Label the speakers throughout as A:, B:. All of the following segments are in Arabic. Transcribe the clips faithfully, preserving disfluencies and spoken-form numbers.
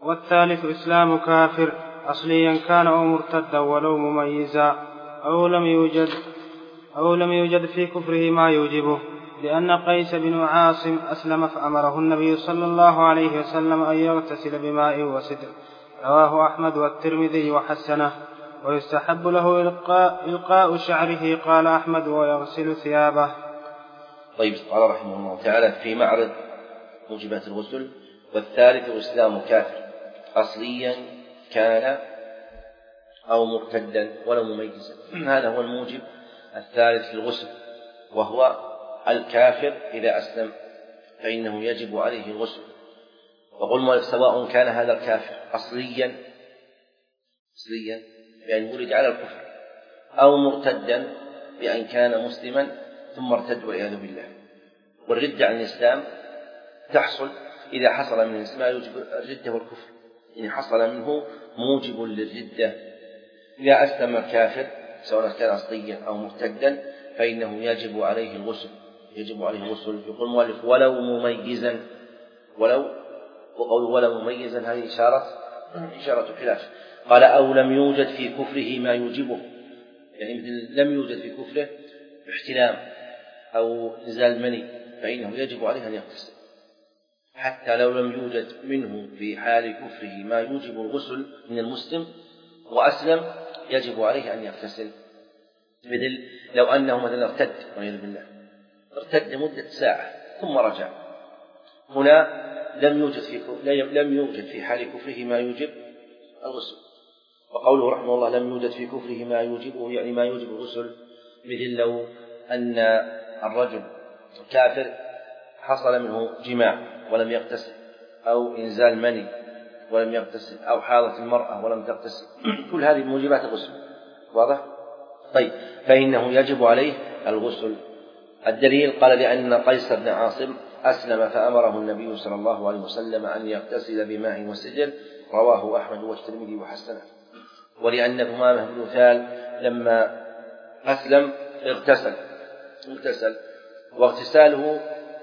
A: والثالث إسلام كافر أصليا كان أو مرتدا ولو مميزا أو لم يوجد أو لم يوجد في كفره ما يوجبه، لأن قيس بن عاصم أسلم فأمره النبي صلى الله عليه وسلم أن يغتسل بماء وسدر، رواه أحمد والترمذي وحسنه. ويستحب له إلقاء, إلقاء شعره، قال أحمد، ويغسل ثيابه.
B: طيب، قال رحمه الله تعالى في معرض موجبات الغسل: والثالث إسلام كافر أصليا كان أو مرتدا ولا مميزا. هذا هو الموجب الثالث للغسل، وهو الكافر إذا أسلم فإنه يجب عليه الغسل. وقلنا سواء كان هذا الكافر أصليا أصليا بأن ولد على الكفر، أو مرتدا بأن كان مسلما ثم ارتد والعياذ بالله. والردة عن الإسلام تحصل إذا حصل من الإسلام يوجب الردة والكفر، إن حصل منه موجب للردة. إذا أسلم الكافر سواء كان أصليا أو مرتدا فإنه يجب عليه الغسل، يجب عليه الغسل. يقول المؤلف: ولو مميزا. ولو وقول ولو مميزا هذه إشارة إشارة خلاف. قال: أو لم يوجد في كفره ما يوجبه، يعني مثل لم يوجد في كفره احتلام أو إنزال مني فإنه يجب عليه أن يغتسل، حتى لو لم يوجد منه في حال كفره ما يوجب الغسل من المسلم وأسلم يجب عليه أن يغتسل. مثل لو أنه مثلا ارتد والعياذ بالله، ارتد لمدة ساعة ثم رجع، هنا لم يوجد في لم يوجد في حال كفره ما يوجب الغسل. وقوله رحمه الله: لم يوجد في كفره ما يوجبه، يعني ما يوجب الغسل. مثل لو أن الرجل كافر حصل منه جماع ولم يغتسل، أو إنزال مني ولم يغتسل، أو حاضت المرأة ولم تغتسل، كل هذه موجبات الغسل. واضح؟ طيب، فإنه يجب عليه الغسل. الدليل: قال: لأن قيس بن عاصم أسلم فأمره النبي صلى الله عليه وسلم أن يغتسل بماء وسدر، رواه أحمد والترمذي وحسنه. ولأن ثمامة بن ثال لما أسلم اغتسل اغتسل واغتساله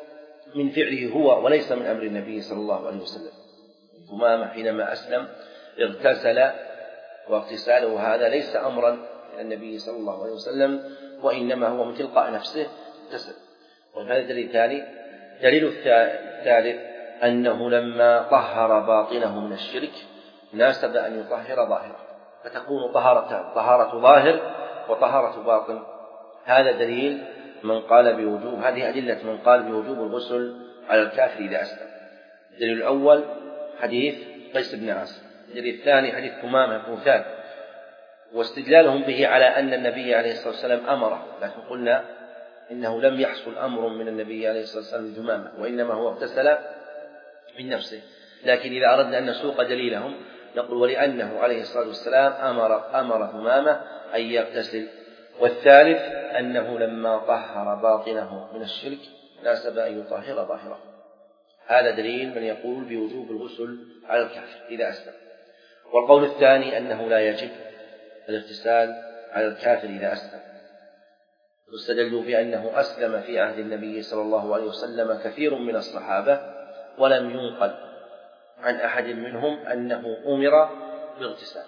B: من فعله هو وليس من أمر النبي صلى الله عليه وسلم. ثمامة حينما أسلم اغتسل، واغتساله هذا ليس أمرا من النبي صلى الله عليه وسلم، وإنما هو من تلقاء نفسه اغتسل. وهذا دليل ثاني. دليل الثالث أنه لما طهر باطنه من الشرك ناسب أن يطهر ظاهره، فتكون طهارتان: طهارة ظاهر وطهارة باطن. هذا دليل من قال بوجوب هذه أدلة من قال بوجوب الغسل على الكافر إذا أسلم. الدليل الأول حديث قيس بن عاصم، الدليل الثاني حديث ثمامة بن ثال، واستدلالهم به على أن النبي عليه الصلاة والسلام أمره، لكن قلنا إنه لم يحصل أمر من النبي عليه الصلاة والسلام لثمامة، وإنما هو اغتسل من نفسه. لكن إذا أردنا أن نسوق دليلهم نقول: ولأنه عليه الصلاة والسلام أمر أمر ثمامة أن يغتسل. والثالث أنه لما طهر باطنه من الشرك ناسب أن يطهر ظاهره. هذا دليل من يقول بوجوب الغسل على الكافر إذا أسلم. والقول الثاني أنه لا يجب الاغتسال على الكافر إذا أسلم، واستدلوا بأنه أسلم في عهد النبي صلى الله عليه وسلم كثير من الصحابة، ولم ينقل عن أحد منهم أنه أمر باغتسال،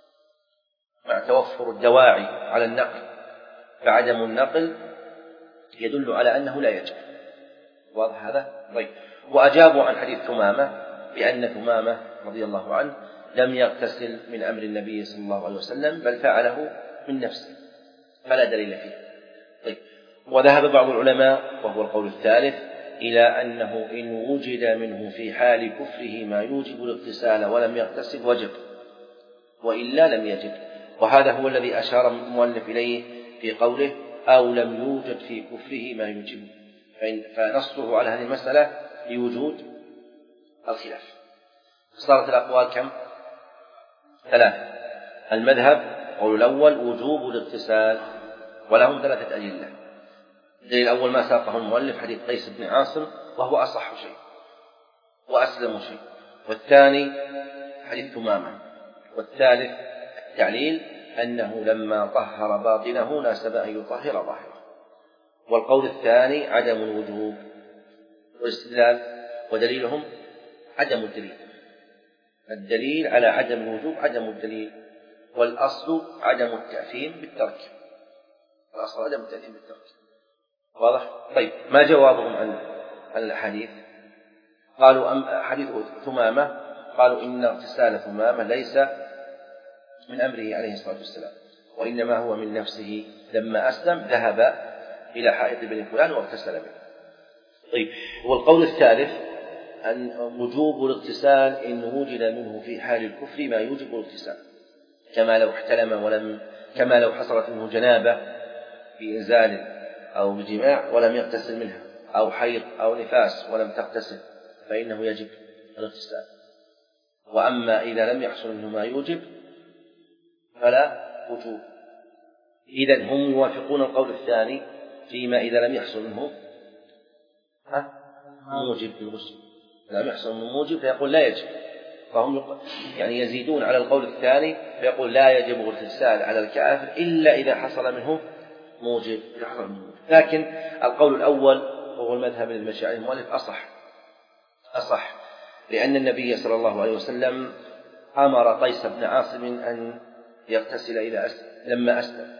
B: مع توفر الدواعي على النقل، فعدم النقل يدل على أنه لا يجب. واضح هذا؟ طيب. وأجابوا عن حديث ثمامة بأن ثمامة رضي الله عنه لم يغتسل من أمر النبي صلى الله عليه وسلم، بل فعله من نفسه، فلا دليل فيه. طيب. وذهب بعض العلماء وهو القول الثالث إلى أنه إن وجد منه في حال كفره ما يوجب الاغتسال ولم يغتسل وجب، وإلا لم يجب. وهذا هو الذي أشار المؤلف إليه في قوله: أو لم يوجد في كفره ما يوجب، فنصه على هذه المسألة لوجود الخلاف. صارت الأقوال كم؟ ثلاثة. المذهب قول الأول وجوب الاغتسال، ولهم ثلاثة أدلة. الدليل الأول ما ساقه المؤلف حديث قيس بن عاصم، وهو أصح شيء وأسلم شيء. والثاني حديث ثمامة. والثالث التعليل أنه لما طهر باطنه ناسب أن يطهر ظاهره. والقول الثاني عدم الوجوب والاستدلال، ودليلهم عدم الدليل، الدليل على عدم الوجوب عدم الدليل، والأصل عدم التأثيم بالترك. الأصل عدم التأثيم بالترك. واضح؟ طيب، ما جوابهم عن عن الحديث؟ قالوا أم حديث ثمامة، قالوا إن اغتسال ثمامة ليس من أمره عليه الصلاة والسلام، وإنما هو من نفسه لما أسلم ذهب إلى حائط بن فلان واغتسل به. طيب، والقول الثالث أن وجوب الاغتسال إن وجد منه في حال الكفر ما يوجب الاغتسال، كما لو احتلم ولم كما لو حصلت منه جنابة بإنزال أو بجماع ولم يغتسل منها، أو حيض أو نفاس ولم تغتسل، فإنه يجب الاغتسال. وأما إذا لم يحصل منه ما يوجب فلا وجوب. إذن هم يوافقون القول الثاني فيما إذا لم يحصل منه موجب بالغسل، لم يحصل منه موجب فيقول لا يجب، فهم يعني يزيدون على القول الثاني فيقول لا يجب الاغتسال على الكافر إلا إذا حصل منه موجب. لكن القول الأول وهو المذهب المشي عليه المؤلف أصح أصح لأن النبي صلى الله عليه وسلم أمر قيس بن عاصم أن يغتسل إلى أسلم لما أسلم،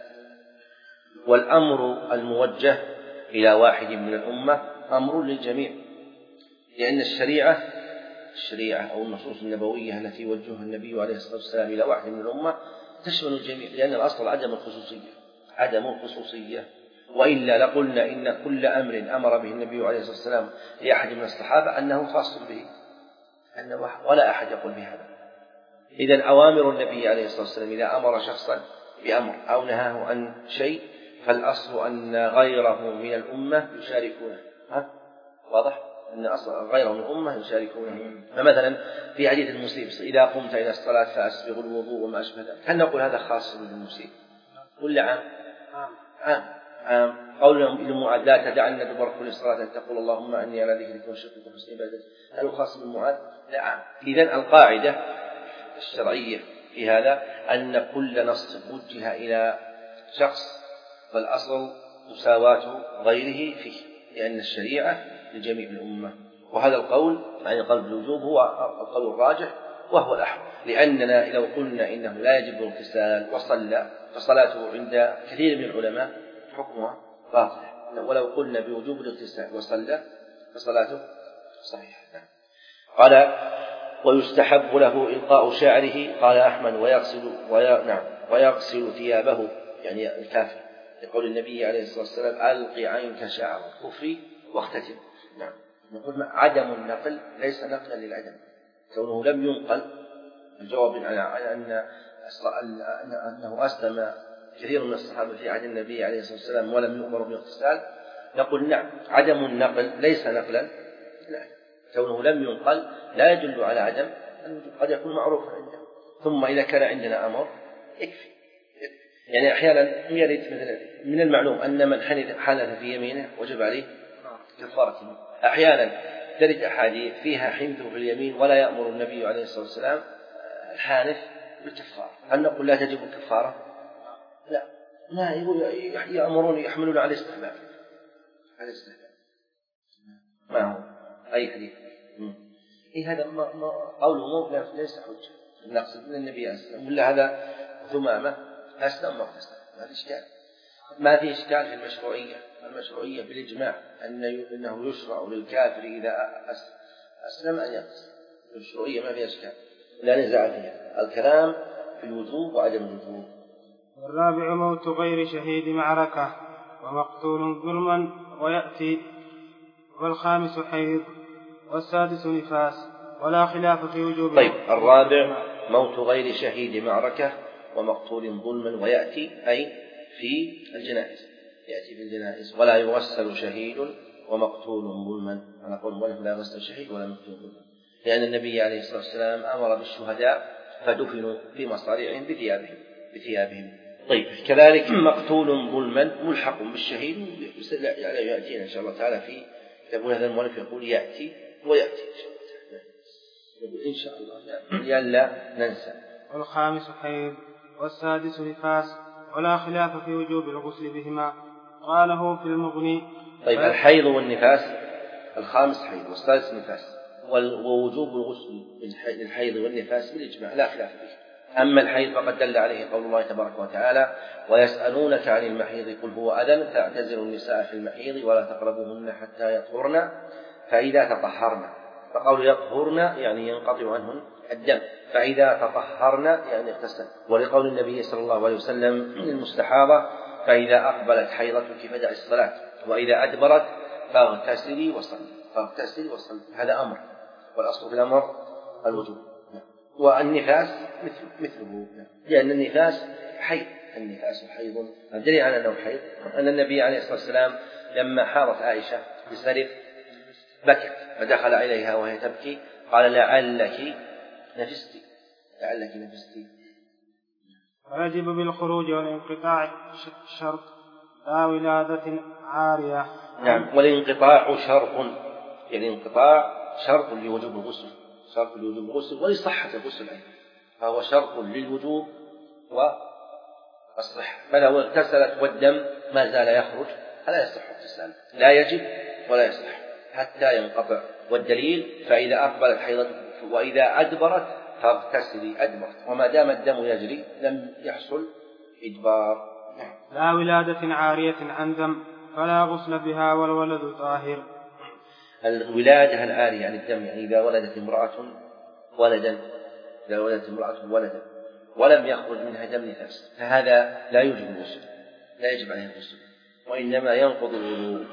B: والأمر الموجه إلى واحد من الأمة أمر للجميع، لأن الشريعة الشريعة أو النصوص النبوية التي وجهها النبي عليه الصلاة والسلام إلى واحد من الأمة تشمل الجميع، لأن الأصل عدم الخصوصية عدم الخصوصية وإلا لقلنا إن كل أمر أمر به النبي عليه الصلاة والسلام لأحد من الصحابة أنه خاص به، أنه ولا أحد يقول بهذا. إذن أوامر النبي عليه الصلاة والسلام إذا أمر شخصا بأمر أو نهاه عن شيء فالأصل أن غيره من الأمة يشاركونه. ها؟ واضح؟ أن أصل غيره من الأمة يشاركونه. فمثلا في حديث المسيء إذا قمت إلى الصلاة فأسبغ الوضوء وما أشبه ذلك، هل نقول هذا خاص بالمسيء ولا عام؟ عام عام. قول لمعاذ لا تدعن دبر كل صلاة أن تقول اللهم أني على ذكرك وشكرك وحسن عبادتك، هل هو خاص بالمعاذ؟ لا عام. إذن القاعدة الشرعية في هذا أن كل نص وجه إلى شخص فالأصل مساواة غيره فيه، لأن الشريعة لجميع الأمة. وهذا القول عن القول بالوجوب هو القول الراجح وهو الأحوط، لأننا لو قلنا إنه لا يجب الاغتسال وصلى فصلاته عند كثير من العلماء حكمها باطل، ولو قلنا بوجوب الاغتسال وصلى فصلاته صحيحة. قال ويستحب له إلقاء شعره، قال أحمد ويغسل وي... نعم ويغسل ثيابه، يعني الكافر، يقول النبي عليه الصلاة والسلام ألقي عنك شعر الكفر واختتم. نعم، نقول عدم النقل ليس نقلا للعدم، كونه لم ينقل الجواب على أن أنه أسلم كثير من الصحابة في عهد النبي عليه الصلاة والسلام ولم يؤمروا بالاغتسال، نقول نعم عدم النقل ليس نقلا، لا، كونه لم ينقل لا يدل على عدم الوجوب، قد يكون معروفا عندنا. ثم إذا كان عندنا أمر يكفي، يعني أحيانا يرد مثلا من المعلوم أن من حنث في يمينه وجب عليه كفارة، أحيانا ترد أحاديث فيها حنث في اليمين ولا يأمر النبي عليه الصلاة والسلام الحانث بالكفارة، هل نقول لا تجب الكفارة؟ لا، ما يأمرون يحملون على الاستحباب على الاستحباب ما هو أي حديث إيه هذا ما ما قوله ليس حجة، نقصد من النبي أسلم ولا هذا ثمامة أسلم ما أسلم، ما في إشكال، ما في إشكال في المشروعية. المشروعية بالإجماع أن أنه يشرع للكافر إذا أسلم أن يغتسل، المشروعية ما في إشكال لا نزاع فيها، الكلام في الوجوب وعدم الوجوب.
A: والرابع موت غير شهيد معركة ومقتول ظلما ويأتي، والخامس حيض، والسادس نفاس، ولا خلاف في وجوب.
B: طيب، الرابع موت غير شهيد معركة ومقتول ظلما ويأتي أي في الجنائز، يأتي في الجنائز، ولا يغسل شهيد ومقتول ظلما، أنا أقول لا يغسل شهيد ولا مقتول ظلما، لأن النبي عليه الصلاة والسلام أمر بالشهداء فدفنوا في مصاريعهم بثيابهم بثيابهم. طيب، كذلك مقتول ظلما ملحق بالشهيد، يأتينا إن شاء الله تعالى في كتاب هذا المؤلف يقول يأتي ويأتي إن شاء الله لئلا ننسى.
A: والخامس حيض، والسادس نفاس، ولا خلاف في وجوب الغسل بهما، قاله في المغني.
B: طيب، الحيض والنفاس، الخامس حيض والسادس نفاس، ووجوب الغسل للحيض والنفاس بالإجماع لا خلاف فيه. أما الحيض فقد دل عليه قول الله تبارك وتعالى: ويسألونك عن المحيض قل هو أذى فاعتزلوا النساء في المحيض ولا تقربوهن حتى يطهرن فإذا تطهرن. فقول يطهرن يعني ينقطع عنهن الدم، فإذا تطهرن يعني اغتسلن. ولقول النبي صلى الله عليه وسلم للمستحاضة: فإذا أقبلت حيضتك فدعي الصلاة وإذا أدبرت فاغتسلي وصلي فاغتسلي وصلي. هذا أمر، والأصل في الأمر الوجوب. والنفاس مثل مثله، لأن النفاس حيض، النفاس حيض. الدليل على أنه حيض أن النبي عليه الصلاة والسلام لما حاضت عائشة بسرب بكت فدخل إليها وهي تبكي قال: لعلك نفستي لعلك نفستي.
A: ويجب بالخروج والانقطاع شرط لا ولادة عارية.
B: نعم، والانقطاع شرط، يعني انقطاع شرط لوجوب الغسل، شرط لوجوب الغسل ولصحة الغسل أيضا، فهو شرط للوجوب والصحة. فلو اغتسلت والدم ما زال يخرج فلا يصح اغتسال، لا يجب ولا يصح حتى ينقطع. والدليل: فإذا أقبلت حيضته وإذا أدبرت فاغتسلي أدبرت. وما دام الدم يجري لم يحصل إدبار.
A: لا ولادة عارية عن دم فلا غسل بها والولد طاهر.
B: الولادة العارية عن الدم يعني إذا ولدت امرأة ولدا إذا ولدت امرأة ولدا ولم يخرج منها دم نفاس فهذا لا يوجب الغسل، لا يجب عليه الغسل، وإنما ينقض الوضوء.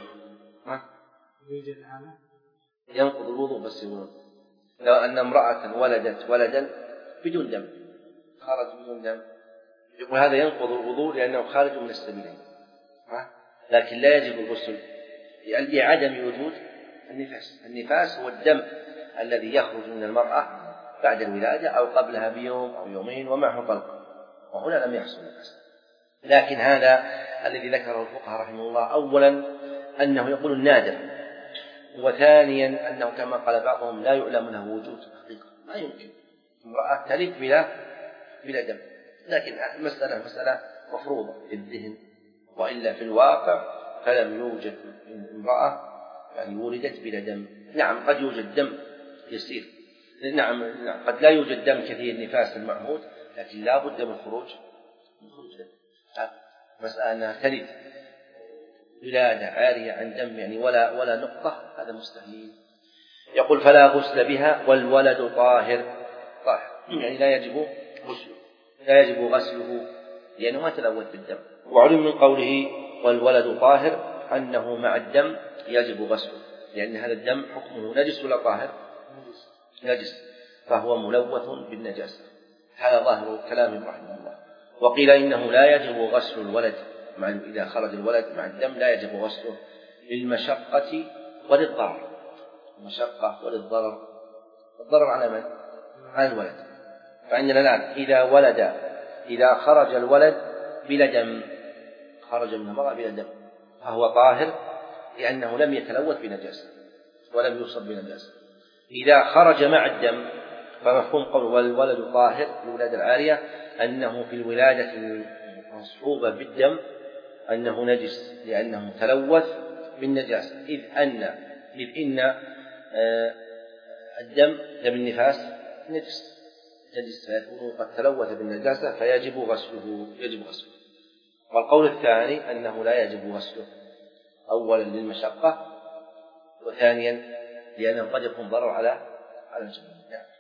B: ينقض الوضوء بس يقولون لو أن امرأة ولدت ولدا بدون دم خرج بدون دم يقول هذا ينقض الوضوء لأنه خارج من السبيلين، لكن لا يجب الغسل لعدم وجود النفاس. النفاس هو الدم الذي يخرج من المرأة بعد الولادة أو قبلها بيوم أو يومين ومعه طلق، وهنا لم يحصل نفاس. لكن هذا الذي ذكره الفقهاء رحمه الله أولا أنه يقول النادر، وثانيا أنه كما قال بعضهم لا يعلم له وجود حقيقة، ما يمكن امرأة تلد بلا بلا دم، لكن المسألة مسألة مفروضة في الذهن، وإلا في الواقع فلم يوجد امرأة يعني ولدت بلا دم. نعم قد يوجد دم يسير، نعم قد لا يوجد دم كثير نفاس المعهود، لكن لا بد من خروج من خروج دم. مسألة أنها تلد ولادة عارية عن دم يعني ولا ولا نقطة هذا مستحيل. يقول: فلا غسل بها والولد طاهر طاهر يعني لا يجب غسله لا يجب غسله لأنه ما تلوث بالدم. وعلم من قوله والولد طاهر أنه مع الدم يجب غسله، لأن هذا الدم حكمه نجس ولا طاهر؟ نجس، فهو ملوث بالنجاسة. هذا ظاهر كلام رحمه الله. وقيل إنه لا يجب غسل الولد مع إذا خرج الولد مع الدم لا يجب غسله للمشقة وللضرر. المشقة وللضرر، الضرر على من؟ على الولد. فعندنا الآن إذا ولد إذا خرج الولد بلا دم، خرج من المرأة بلا دم فهو طاهر لأنه لم يتلوث بنجاسة ولم يصب بنجاسة. إذا خرج مع الدم فمفهوم قول والولد طاهر الولادة العارية أنه في الولادة المصحوبة بالدم أنه نجس لأنه تلوث بالنجاسة، إذ أن إذ إن آه الدم دم النفاس نجس نجس فيكون قد تلوث بالنجاسة فيجب غسله يجب غسله. والقول الثاني أنه لا يجب غسله، أولا للمشقة، وثانيا لأنه قد يكون ضرر على على الجميع.